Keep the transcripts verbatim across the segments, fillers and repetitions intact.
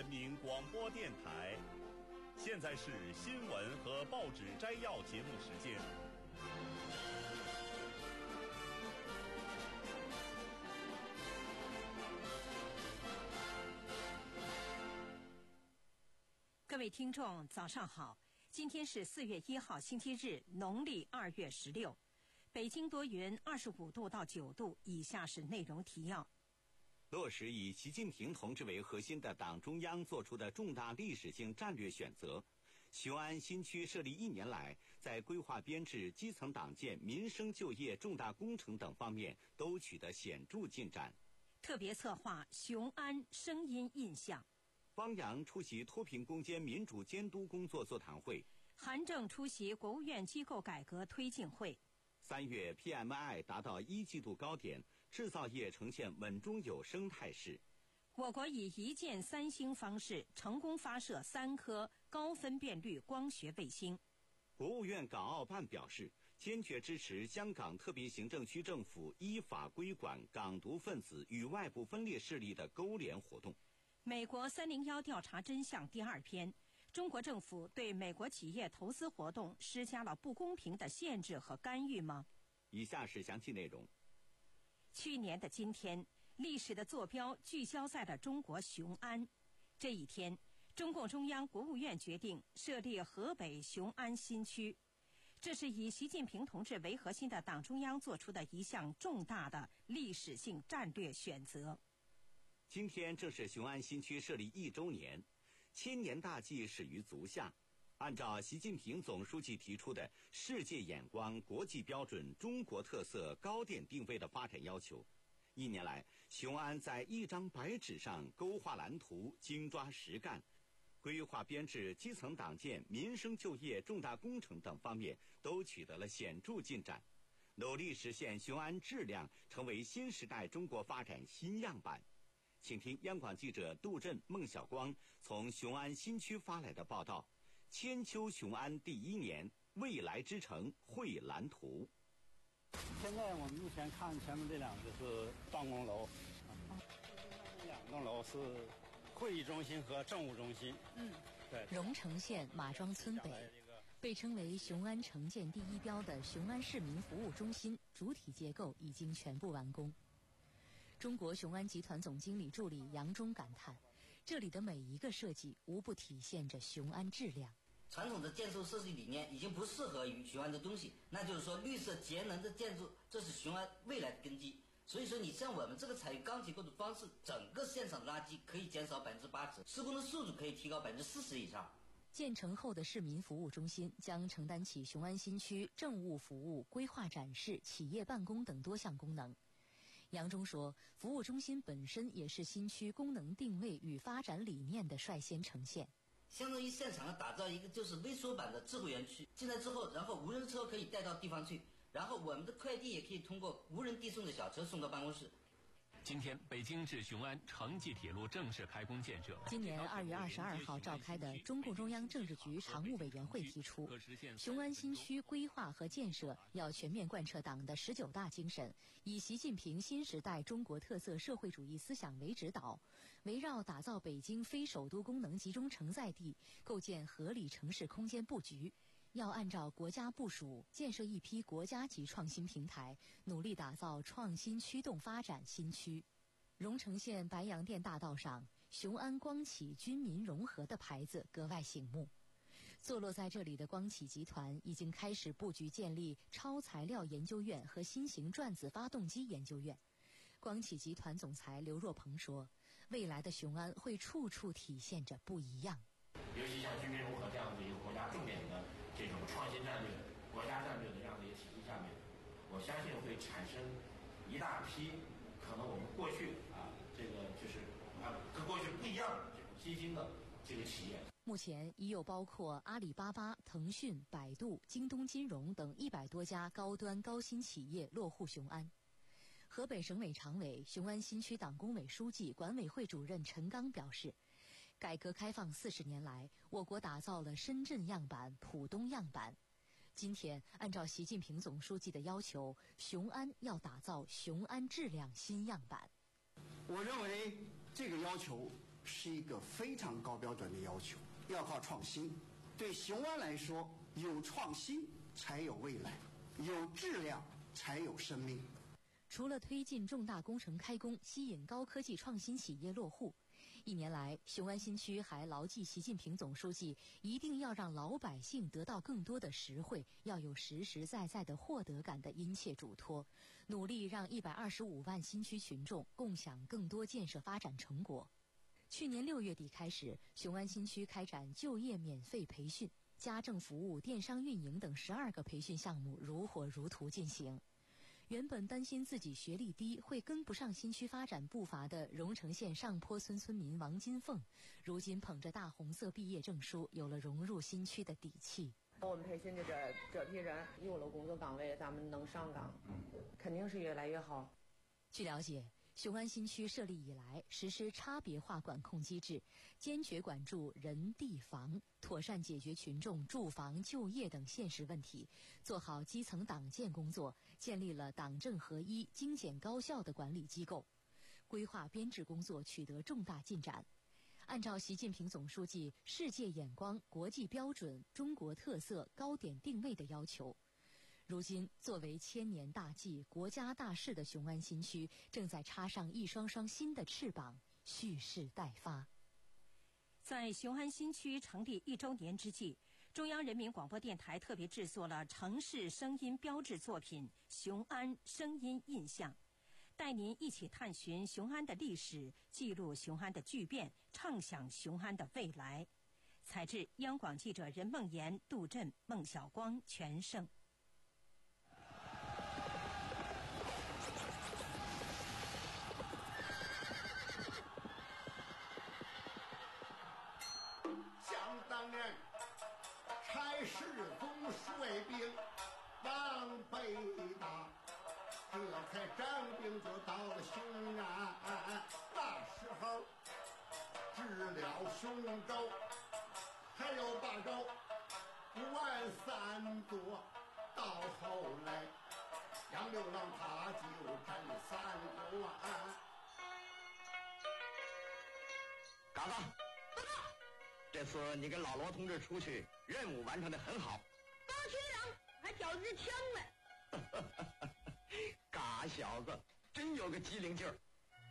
人民广播电台。现在是新闻和报纸摘要节目时间。 各位听众，早上好！今天是四月一号，星期日，农历二月十六。北京多云，二十五度到九度。以下是内容提要。 落实以习近平同志为核心的党中央作出的重大历史性战略选择，雄安新区设立一年来，在规划编制、基层党建、民生就业、重大工程等方面都取得显著进展。 特别策划雄安声音印象。 汪洋出席脱贫攻坚民主监督工作座谈会。 韩正出席国务院机构改革推进会。 三月 P M I 达到一季度高点，制造业呈现稳中有升态势。 我国以一箭三星方式成功发射三颗高分辨率光学卫星。 国务院港澳办表示，坚决支持香港特别行政区政府依法规管港独分子与外部分裂势力的勾连活动。 美国三零一调查真相第二篇，中国政府对美国企业投资活动施加了不公平的限制和干预吗？ 以下是详细内容。 去年的今天，历史的坐标聚焦在了中国雄安。这一天，中共中央、国务院决定设立河北雄安新区，这是以习近平同志为核心的党中央做出的一项重大的历史性战略选择。 今天正是雄安新区设立一周年，千年大计始于足下。按照习近平总书记提出的世界眼光、国际标准、中国特色高点定位的发展要求，一年来，雄安在一张白纸上勾画蓝图，精抓实干，规划编制、基层党建、民生就业、重大工程等方面都取得了显著进展，努力实现雄安质量成为新时代中国发展新样板。请听央广记者杜振、孟晓光从雄安新区发来的报道：千秋雄安第一年，未来之城绘蓝图。 现在我们目前看前面这两个是办公楼，这两栋楼是会议中心和政务中心。 嗯， 对。 荣成县马庄村北，被称为雄安城建第一标的雄安市民服务中心主体结构已经全部完工。中国雄安集团总经理助理杨忠感叹，这里的每一个设计无不体现着雄安质量。 传统的建筑设计理念已经不适合于雄安的东西，那就是说绿色节能的建筑，这是雄安未来的根基。所以说你像我们这个采用钢结构的方式，整个现场垃圾可以减少百分之八十，施工的速度可以提高百分之四十以上。 建成后的市民服务中心将承担起雄安新区政务服务、规划展示、企业办公等多项功能。杨忠说，服务中心本身也是新区功能定位与发展理念的率先呈现， 相当于现场打造一个就是微缩版的智慧园区。进来之后，然后无人车可以带到地方去，然后我们的快递也可以通过无人递送的小车送到办公室。 今天，北京至雄安城际铁路正式开工建设。 今年二月二十二号召开的中共中央政治局常务委员会提出，雄安新区规划和建设要全面贯彻党的十九大精神，以习近平新时代中国特色社会主义思想为指导，围绕打造北京非首都功能集中承载地，构建合理城市空间布局。要按照国家部署，建设一批国家级创新平台，努力打造创新驱动发展新区。荣成县白洋淀大道上，雄安光启军民融合的牌子格外醒目。坐落在这里的光启集团已经开始布局建立超材料研究院和新型转子发动机研究院。光启集团总裁刘若鹏说，未来的雄安会处处体现着不一样。 尤其像军民融合这样的一个国家重点的这种创新战略、国家战略的这样的一个体系下面，我相信会产生一大批可能我们过去啊这个就是啊跟过去不一样的这种新兴的这个企业。 目前已有包括阿里巴巴、腾讯、百度、京东金融等一百多家高端高新企业落户雄安。河北省委常委、雄安新区党工委书记、管委会主任陈刚表示，改革开放四十年来，我国打造了深圳样板、浦东样板。今天，按照习近平总书记的要求，雄安要打造雄安质量新样板。 我认为这个要求是一个非常高标准的要求，要靠创新。对雄安来说，有创新才有未来，有质量才有生命。 除了推进重大工程开工，吸引高科技创新企业落户，一年来，雄安新区还牢记习近平总书记一定要让老百姓得到更多的实惠，要有实实在在的获得感的殷切嘱托，努力让一百二十五万新区群众共享更多建设发展成果。去年六月底开始，雄安新区开展就业免费培训、家政服务、电商运营等十二个培训项目如火如荼进行。原本担心自己学历低会跟不上新区发展步伐的荣成县上坡村村民王金凤，如今捧着大红色毕业证书，有了融入新区的底气。 我们培训的这这批人有了工作岗位，咱们能上岗，肯定是越来越好。 据了解，雄安新区设立以来，实施差别化管控机制，坚决管住人地房，妥善解决群众住房、就业等现实问题，做好基层党建工作，建立了党政合一、精简高效的管理机构，规划编制工作取得重大进展。按照习近平总书记世界眼光、国际标准、中国特色、高点定位的要求，如今作为千年大计、国家大事的雄安新区，正在插上一双双新的翅膀，蓄势待发。 在雄安新区成立一周年之际，中央人民广播电台特别制作了城市声音标志作品《雄安声音印象》，带您一起探寻雄安的历史，记录雄安的巨变，畅想雄安的未来。采制央广记者任梦妍、杜振、孟晓光、全胜。 想当年，差事总率兵往北打，这才张兵就到了雄安。那时候治了雄州，还有八州，不完三座。到后来，杨六郎他就占三关。 嘎嘎。这次你跟老罗同志出去，任务完成得很好。 当群长还挑支枪呢。 嘎小子，真有个机灵劲儿。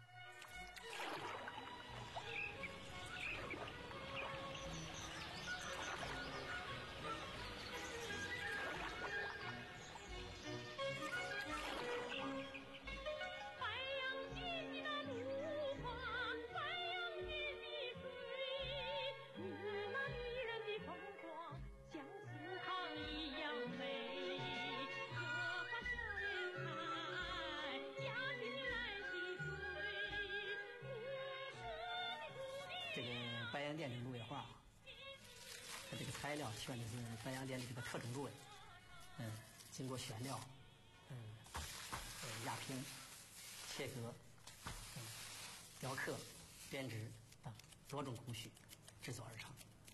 这个白洋淀的芦苇花，它这个材料选的是白洋淀的这个特种芦苇，嗯，经过选料，嗯，呃，压平、切割、嗯，雕刻、编织等多种工序制作而成。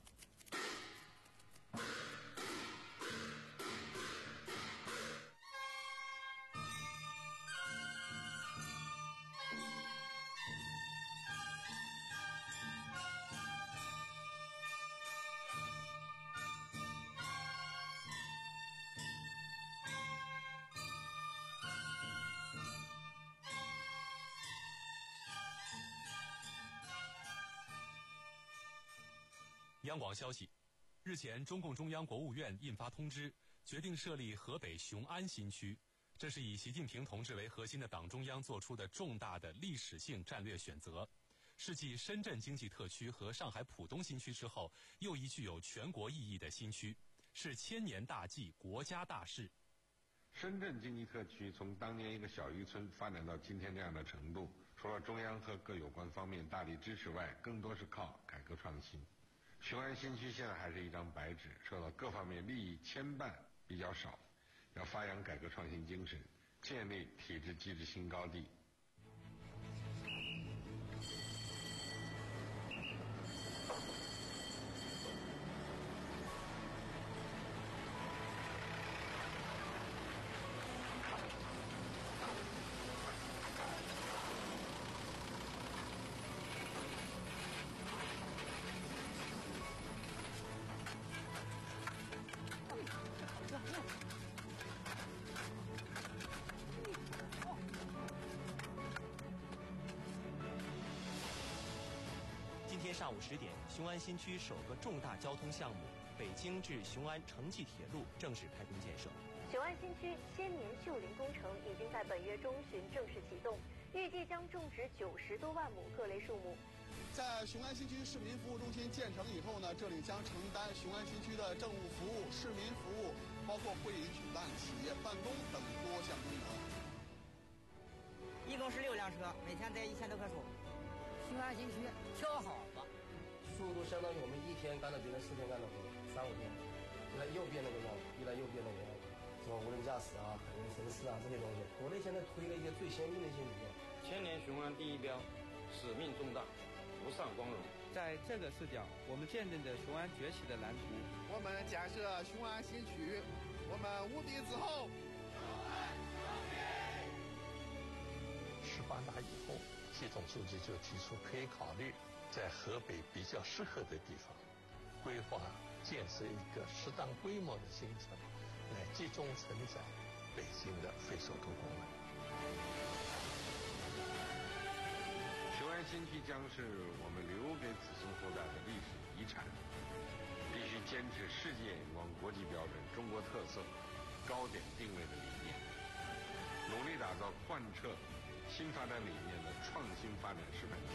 央广消息，日前，中共中央、国务院印发通知，决定设立河北雄安新区。这是以习近平同志为核心的党中央做出的重大的历史性战略选择，是继深圳经济特区和上海浦东新区之后，又一具有全国意义的新区，是千年大计、国家大事。 深圳经济特区从当年一个小渔村发展到今天这样的程度，除了中央和各有关方面大力支持外，更多是靠改革创新。雄安新区现在还是一张白纸，受到各方面利益牵绊比较少，要发扬改革创新精神，建立体制机制新高地。 上午十点，雄安新区首个重大交通项目北京至雄安城际铁路正式开工建设。 雄安新区千年秀林工程已经在本月中旬正式启动，预计将种植九十多万亩各类树木。 在雄安新区市民服务中心建成以后呢，这里将承担雄安新区的政务服务、市民服务，包括会议举办、企业办公等多项功能。 一共是六辆车，每天得一千多棵树。雄安新区挺好的， 速度相当于我们一天干的别人四天干的活，三五天。现在又变那个样子，越来又变那个样子，什么无人驾驶啊、海人神士啊这些东西，国内现在推了一些最先进的一些理念。 千年雄安第一标，使命重大，无上光荣。 在这个视角，我们见证着雄安崛起的蓝图。 我们建设雄安新区，我们无敌之后。 十八大以后，习总书记就提出可以考虑在河北比较适合的地方规划建设一个适当规模的新城，来集中承载北京的非首都功能。 雄安新区将是我们留给子孙后代的历史遗产，必须坚持世界眼光、国际标准、中国特色、高点定位的理念，努力打造贯彻新发展理念的创新发展示范区。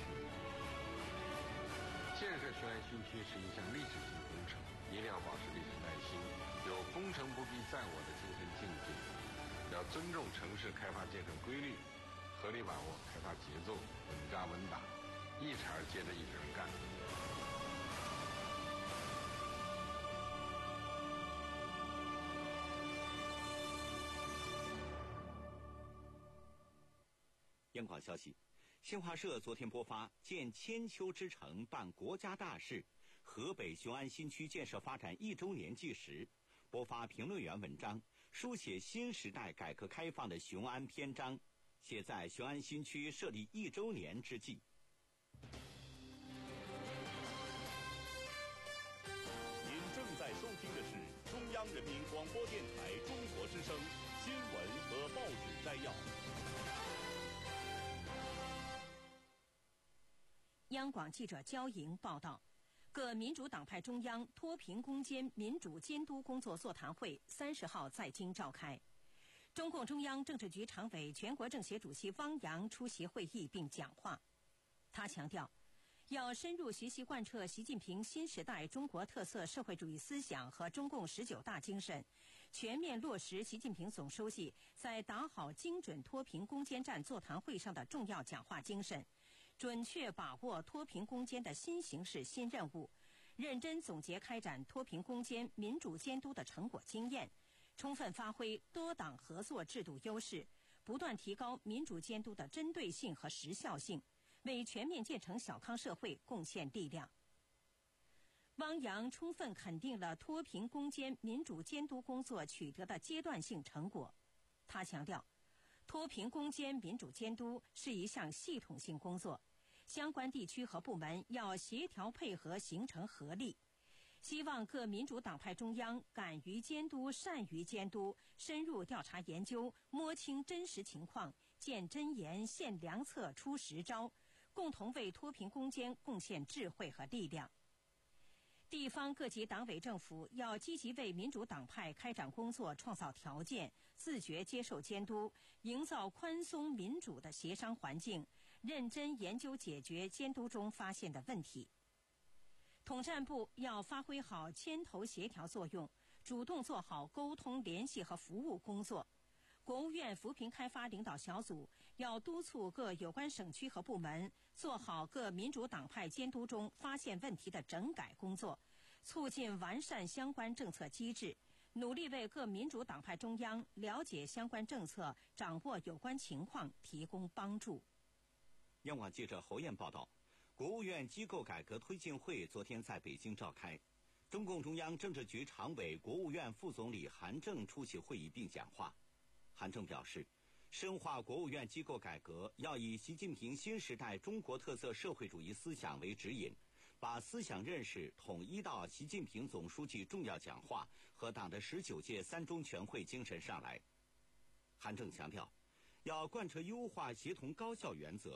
建设雄安新区是一项历史性工程，一定要保持历史耐心，有工程不必在我的精神境界，要尊重城市开发建设规律，合理把握开发节奏，稳扎稳打，一茬接着一茬干。 央广消息，新华社昨天播发建千秋之城办国家大事河北雄安新区建设发展一周年纪时，播发评论员文章，书写新时代改革开放的雄安篇章，写在雄安新区设立一周年之际。 您正在收听的是中央人民广播电台中国之声新闻和报纸摘要。 央广记者焦莹报道，各民主党派中央脱贫攻坚民主监督工作座谈会三十号在京召开。中共中央政治局常委、全国政协主席汪洋出席会议并讲话。他强调，要深入学习贯彻习近平新时代中国特色社会主义思想和中共十九大精神，全面落实习近平总书记在打好精准脱贫攻坚战座谈会上的重要讲话精神，准确把握脱贫攻坚的新形势新任务，认真总结开展脱贫攻坚民主监督的成果经验，充分发挥多党合作制度优势，不断提高民主监督的针对性和时效性，为全面建成小康社会贡献力量。汪洋充分肯定了脱贫攻坚民主监督工作取得的阶段性成果。他强调，脱贫攻坚民主监督是一项系统性工作，相关地区和部门要协调配合，形成合力。希望各民主党派中央敢于监督、善于监督，深入调查研究，摸清真实情况，见真言、现良策、出实招，共同为脱贫攻坚贡献智慧和力量。地方各级党委政府要积极为民主党派开展工作创造条件，自觉接受监督，营造宽松民主的协商环境，认真研究解决监督中发现的问题。统战部要发挥好牵头协调作用，主动做好沟通联系和服务工作。国务院扶贫开发领导小组要督促各有关省区和部门做好各民主党派监督中发现问题的整改工作，促进完善相关政策机制，努力为各民主党派中央了解相关政策、掌握有关情况提供帮助。 央广记者侯艳报道，国务院机构改革推进会昨天在北京召开，中共中央政治局常委、国务院副总理韩正出席会议并讲话。韩正表示，深化国务院机构改革要以习近平新时代中国特色社会主义思想为指引，把思想认识统一到习近平总书记重要讲话和党的十九届三中全会精神上来。韩正强调，要贯彻优化协同高效原则，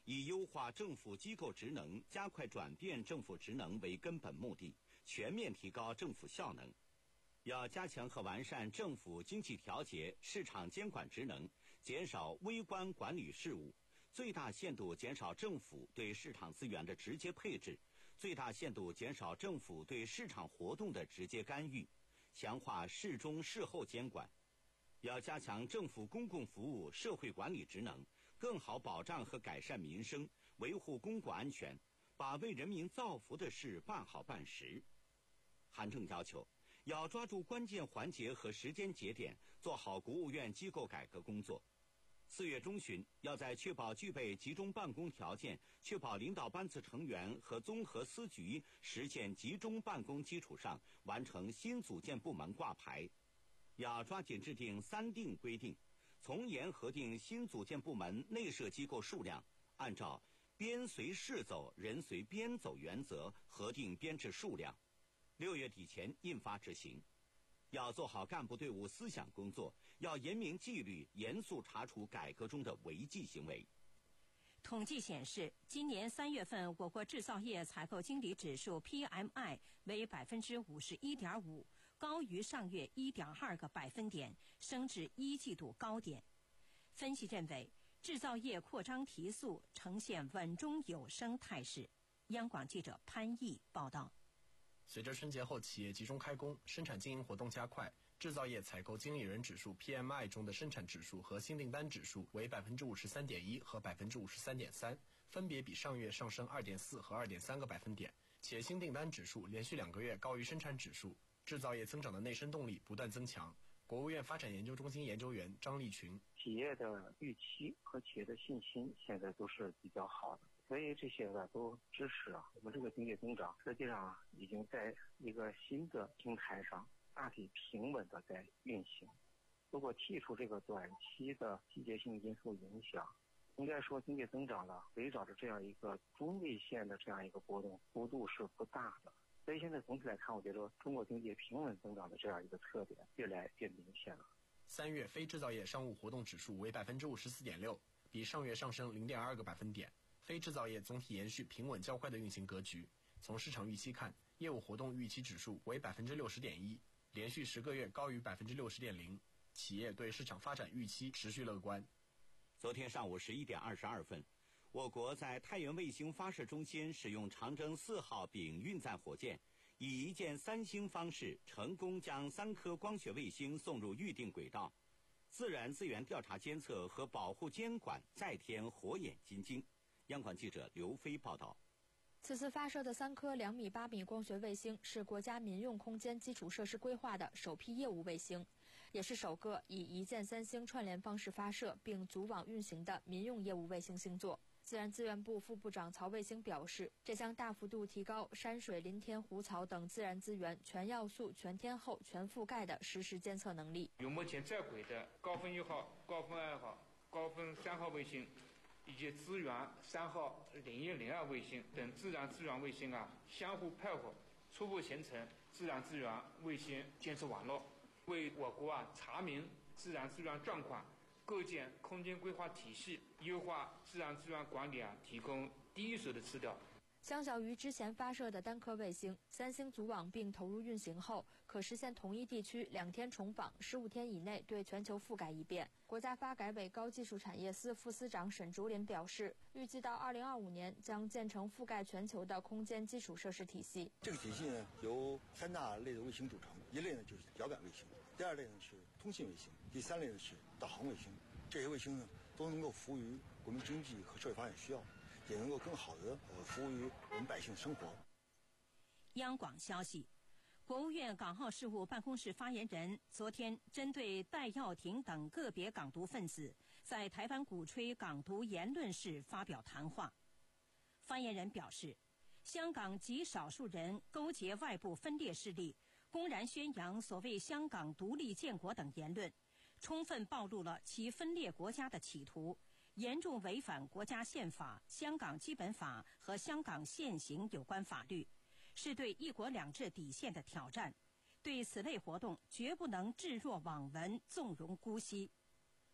以优化政府机构职能、加快转变政府职能为根本目的，全面提高政府效能。要加强和完善政府经济调节、市场监管职能，减少微观管理事务，最大限度减少政府对市场资源的直接配置，最大限度减少政府对市场活动的直接干预，强化事中事后监管。要加强政府公共服务社会管理职能，更好保障和改善民生，维护公共安全，把为人民造福的事办好办实。韩正要求，要抓住关键环节和时间节点，做好国务院机构改革工作。四月中旬，要在确保具备集中办公条件、确保领导班次成员和综合司局实现集中办公基础上，完成新组建部门挂牌。要抓紧制定三定规定，从严核定新组建部门内设机构数量，按照编随事走、人随编走原则核定编制数量。六月底前印发执行。要做好干部队伍思想工作，要严明纪律，严肃查处改革中的违纪行为。 统计显示，今年三月份我国制造业采购经理指数 P M I 为百分之五十一点五，高于上月一点二个百分点，升至一季度高点。分析认为，制造业扩张提速，呈现稳中有升态势。央广记者潘毅报道。 随着春节后企业集中开工，生产经营活动加快，制造业采购经理人指数 P M I 中的生产指数和新订单指数为百分之五十三点一和百分之五十三点三，分别比上月上升二点四和二点三个百分点，且新订单指数连续两个月高于生产指数，制造业增长的内生动力不断增强。国务院发展研究中心研究员张立群： 企业的预期和企业的信心现在都是比较好的。所以这些呢都支持啊，我们这个经济增长实际上啊已经在一个新的平台上大体平稳的在运行。如果剔除这个短期的季节性因素影响，应该说经济增长呢围绕着这样一个中位线的这样一个波动幅度是不大的。所以现在总体来看，我觉得中国经济平稳增长的这样一个特点越来越明显了。 三月非制造业商务活动指数为百分之五十四点六，比上月上升零点二个百分点。非制造业总体延续平稳较快的运行格局。从市场预期看，业务活动预期指数为百分之六十点一，连续十个月高于百分之六十点零。企业对市场发展预期持续乐观。 昨天上午十一点二十二分，我国在太原卫星发射中心使用长征四号丙运载火箭，以一箭三星方式成功将三颗光学卫星送入预定轨道。自然资源调查监测和保护监管再添火眼金睛。央广记者刘飞报道。 此次发射的三颗两米八米光学卫星是国家民用空间基础设施规划的首批业务卫星，也是首个以一箭三星串联方式发射并组网运行的民用业务卫星星座。自然资源部副部长曹卫星表示，这将大幅度提高山水、林田、湖草等自然资源全要素、全天候、全覆盖的实时监测能力。 与目前在轨的高分一号、高分二号、高分三号卫星，以及资源三号、零一零二卫星等自然资源卫星啊相互配合，初步形成自然资源卫星监测网络，为我国啊查明自然资源状况、构建空间规划体系、优化自然资源管理啊提供第一手的资料。 相较于之前发射的单颗卫星，三星组网并投入运行后，可实现同一地区两天重访，十五天以内对全球覆盖一遍。国家发改委高技术产业司副司长沈竹林表示，预计到二零二五年将建成覆盖全球的空间基础设施体系。 这个体系呢由三大类的卫星组成，一类呢就是遥感卫星，第二类呢是通信卫星，第三类呢是导航卫星。这些卫星呢都能够服务于国民经济和社会发展需要，也能够更好的呃服务于我们百姓生活。 央广消息，国务院港澳事务办公室发言人昨天针对戴耀廷等个别港独分子在台湾鼓吹港独言论时发表谈话。发言人表示，香港极少数人勾结外部分裂势力，公然宣扬所谓香港独立建国等言论，充分暴露了其分裂国家的企图，严重违反国家宪法、香港基本法和香港现行有关法律，是对一国两制底线的挑战。对此类活动绝不能置若罔闻、纵容姑息。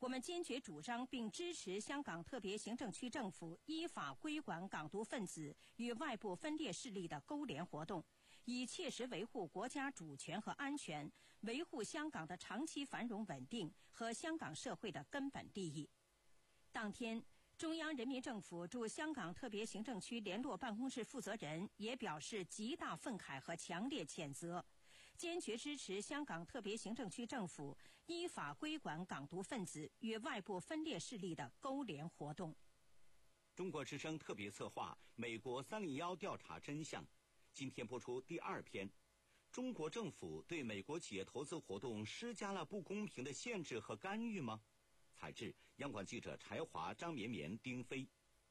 我们坚决主张并支持香港特别行政区政府依法规管港独分子与外部分裂势力的勾连活动，以切实维护国家主权和安全，维护香港的长期繁荣稳定和香港社会的根本利益。当天，中央人民政府驻香港特别行政区联络办公室负责人也表示极大愤慨和强烈谴责，坚决支持香港特别行政区政府依法规管港独分子与外部分裂势力的勾连活动。 中国之声特别策划《美国三零一调查真相》，今天播出第二篇：中国政府对美国企业投资活动施加了不公平的限制和干预吗？采制央广记者柴华、张绵绵、丁飞。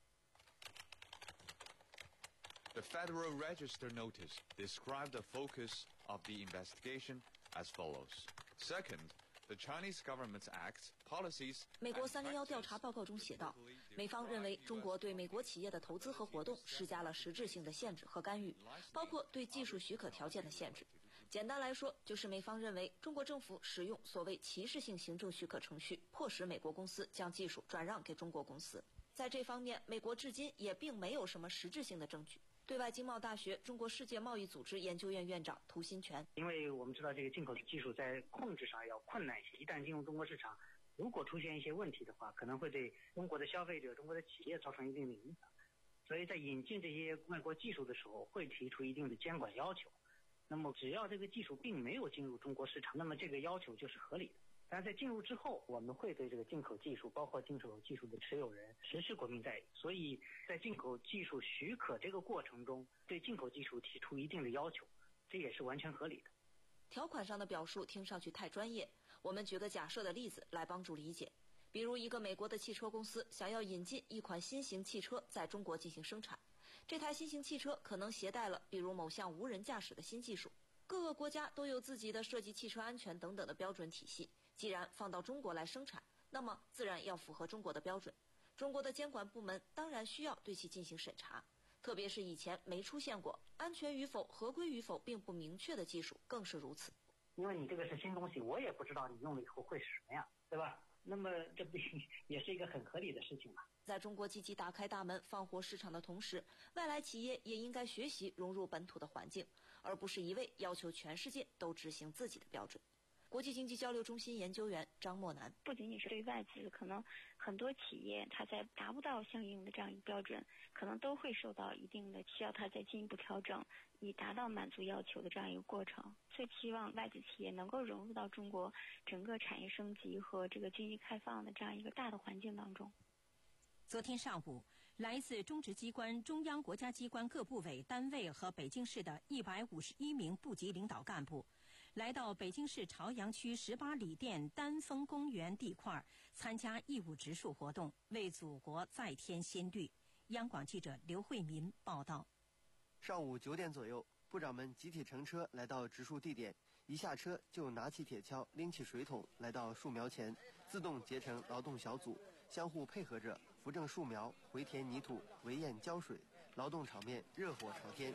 The Federal Register notice described the focus of the investigation as follows. Second, the Chinese government's acts, policies. 美国三零一调查报告中写道，美方认为中国对美国企业的投资和活动施加了实质性的限制和干预，包括对技术许可条件的限制。简单来说，就是美方认为中国政府使用所谓歧视性行政许可程序，迫使美国公司将技术转让给中国公司。在这方面，美国至今也并没有什么实质性的证据。对外经贸大学中国世界贸易组织研究院院长涂新全， 因为我们知道这个进口技术在控制上要困难一些，一旦进入中国市场，如果出现一些问题的话，可能会对中国的消费者、中国的企业造成一定的影响。所以在引进这些外国技术的时候，会提出一定的监管要求。那么只要这个技术并没有进入中国市场，那么这个要求就是合理的。但在进入之后，我们会对这个进口技术，包括进口技术的持有人实施国民待遇。所以在进口技术许可这个过程中，对进口技术提出一定的要求，这也是完全合理的。 条款上的表述听上去太专业，我们举个假设的例子来帮助理解。比如一个美国的汽车公司想要引进一款新型汽车在中国进行生产，这台新型汽车可能携带了比如某项无人驾驶的新技术。各个国家都有自己的涉及汽车安全等等的标准体系，既然放到中国来生产，那么自然要符合中国的标准。中国的监管部门当然需要对其进行审查，特别是以前没出现过安全与否、合规与否并不明确的技术更是如此。 因为你这个是新东西，我也不知道你用了以后会是什么样，对吧？那么这不也是一个很合理的事情嘛？ 在中国积极打开大门放活市场的同时，外来企业也应该学习融入本土的环境，而不是一味要求全世界都执行自己的标准。国际经济交流中心研究员张默南， 不仅仅是对外资，可能很多企业它在达不到相应的这样一个标准，可能都会受到一定的需要它再进一步调整，以达到满足要求的这样一个过程。所以期望外资企业能够融入到中国整个产业升级和这个经济开放的这样一个大的环境当中。 昨天上午，来自中直机关、中央国家机关各部委单位和北京市的一百五十一名部级领导干部，来到北京市朝阳区十八里店丹峰公园地块参加义务植树活动，为祖国再添新绿。央广记者刘慧民报道。 上午九点左右，部长们集体乘车来到植树地点，一下车就拿起铁锹，拎起水桶，来到树苗前，自动结成劳动小组，相互配合着扶正树苗，回填泥土，围堰浇水，劳动场面热火朝天。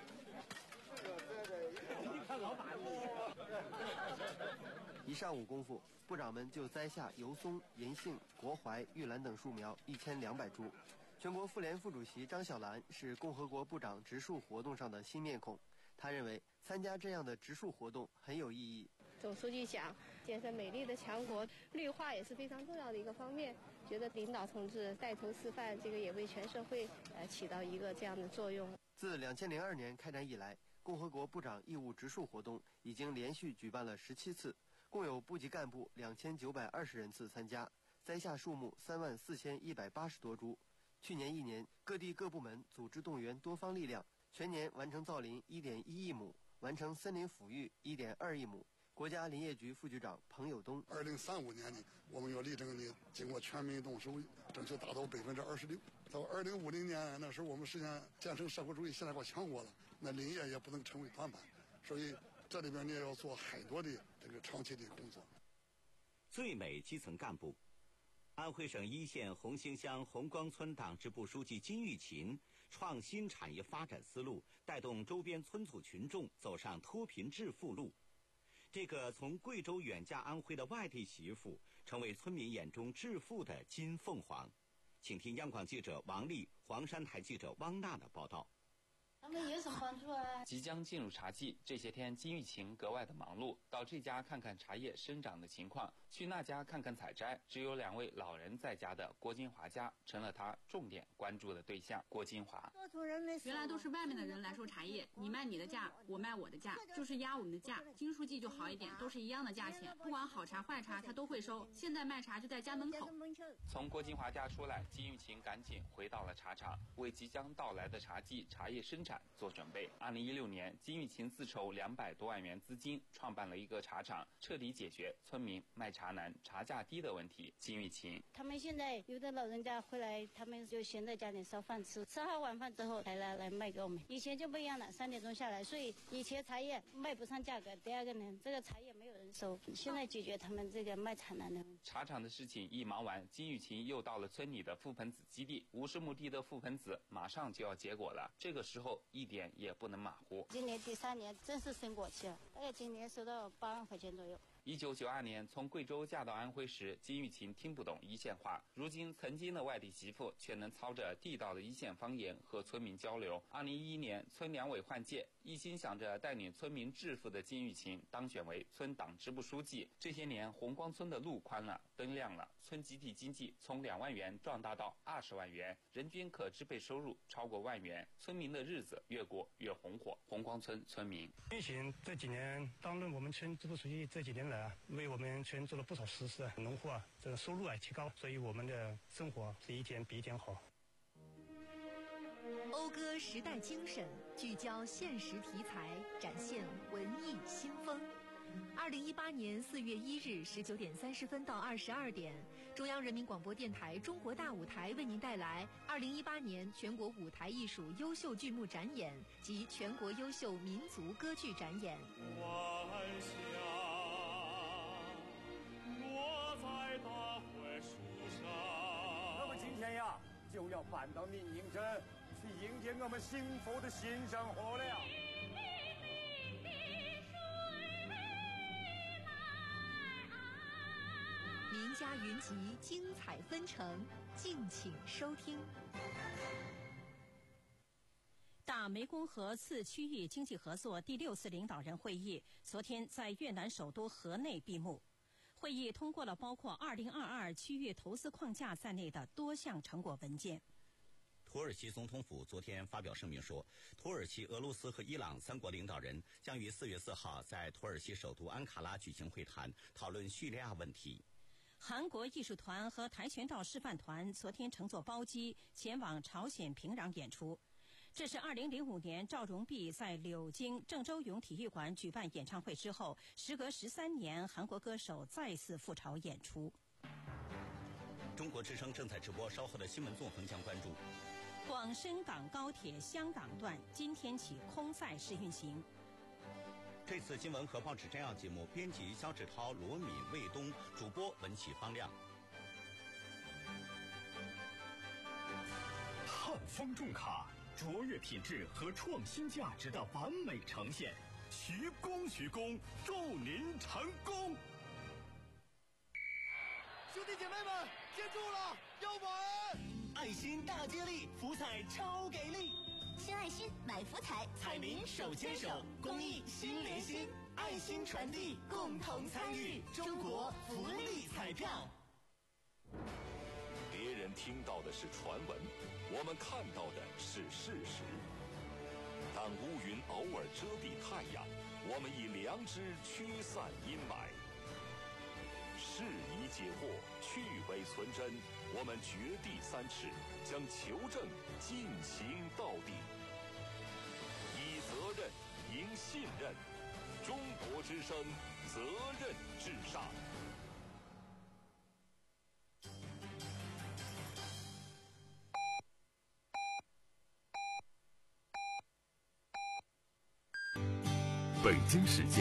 一上午功夫，部长们就栽下油松、银杏、国槐、玉兰等树苗一千两百株。全国妇联副主席张小兰是共和国部长植树活动上的新面孔，他认为参加这样的植树活动很有意义。 总书记讲，建设美丽的强国，绿化也是非常重要的一个方面。觉得领导同志带头示范，这个也为全社会呃起到一个这样的作用。 自两千零二年开展以来，共和国部长义务植树活动已经连续举办了十七次，共有部级干部两千九百二十人次参加，栽下树木三万四千一百八十多株。去年一年，各地各部门组织动员多方力量，全年完成造林一点一亿亩，完成森林抚育一点二亿亩。国家林业局副局长彭友东， 二零三五年呢，我们要力争呢，经过全民动手，争取达到百分之二十六。到二零五零年那时候，我们实现建成社会主义现代化强国了，那林业也不能成为短板，所以这里边你也要做很多的这个长期的工作。 最美基层干部，安徽省一线红星乡红光村党支部书记金玉琴创新产业发展思路，带动周边村组群众走上脱贫致富路。这个从贵州远嫁安徽的外地媳妇， 成为村民眼中致富的金凤凰。请听央广记者王丽、黄山台记者汪娜的报道。 他们有什么帮助啊？ 即将进入茶季，这些天金玉琴格外的忙碌，到这家看看茶叶生长的情况，去那家看看采摘。只有两位老人在家的郭金华家，成了他重点关注的对象。郭金华， 原来都是外面的人来收茶叶，你卖你的价，我卖我的价，就是压我们的价。金书记就好一点，都是一样的价钱，不管好茶坏茶他都会收。现在卖茶就在家门口。 从郭金华家出来，金玉琴赶紧回到了茶厂，为即将到来的茶季茶叶生产做准备。二零一六年，金玉琴自筹两百多万元资金，创办了一个茶厂，彻底解决村民卖茶难、茶价低的问题。金玉琴， 他们现在有的老人家回来，他们就先在家里烧饭吃，吃好晚饭之后才来来卖给我们。以前就不一样了，三点钟下来，所以以前茶叶卖不上价格。第二个呢，这个茶叶没有人收，现在解决他们这个卖茶难的问题。 茶厂的事情一忙完，金玉琴又到了村里的覆盆子基地，五十亩地的覆盆子马上就要结果了。这个时候一点也不能马虎。 今年第三年正式升果期了，大概今年收到八万块钱左右。 一九九二年从贵州嫁到安徽时，金玉琴听不懂一线话，如今曾经的外地媳妇却能操着地道的一线方言和村民交流。二零一一年村两委换届，一心想着带领村民致富的金玉琴当选为村党支部书记。这些年红光村的路宽了，灯亮了，村集体经济从两万元壮大到二十万元，人均可支配收入超过万元，村民的日子越过越红火。红光村村民， 金玉琴这几年担任我们村支部书记，这几年来啊，为我们村做了不少实事，农户啊，这个收入啊提高，所以我们的生活是一天比一天好。 讴歌时代精神，聚焦现实题材，展现文艺新风。二零一八年四月一日十九点三十分到二十二点，中央人民广播电台中国大舞台为您带来二零一八年全国舞台艺术优秀剧目展演及全国优秀民族歌剧展演。 晚霞落在大槐树上。 我们今天呀，就要搬到宁宁镇去迎接我们幸福的新生活了。 名家云集，精彩纷呈，敬请收听。 大湄公河次区域经济合作第六次领导人会议昨天在越南首都河内闭幕。会议通过了包括二零二二区域投资框架在内的多项成果文件。 土耳其总统府昨天发表声明说，土耳其、俄罗斯和伊朗三国领导人将于四月四号在土耳其首都安卡拉举行会谈，讨论叙利亚问题。 韩国艺术团和跆拳道示范团昨天乘坐包机前往朝鲜平壤演出。这是二零零五年赵荣弼在柳京郑州永体育馆举办演唱会之后，时隔十三年，韩国歌手再次赴朝演出。 中国之声正在直播，稍后的新闻纵横将关注。 广深港高铁香港段今天起空载试运行。 这次新闻和报纸摘要节目，编辑肖志涛、罗敏、卫东，主播文启、方亮。 汉方重卡，卓越品质和创新价值的完美呈现。徐工，徐工，祝您成功！兄弟姐妹们，接住了，要稳！爱心大接力，福彩超给力！ 新爱心买福彩， 彩民手牵手，公益心连心，爱心传递，共同参与中国福利彩票。 别人听到的是传闻，我们看到的是事实。当乌云偶尔遮蔽太阳，我们以良知驱散阴霾。适宜解惑，去伪存真，我们掘地三尺，将求证进行到底。以责任赢信任，中国之声，责任至上。 北京时间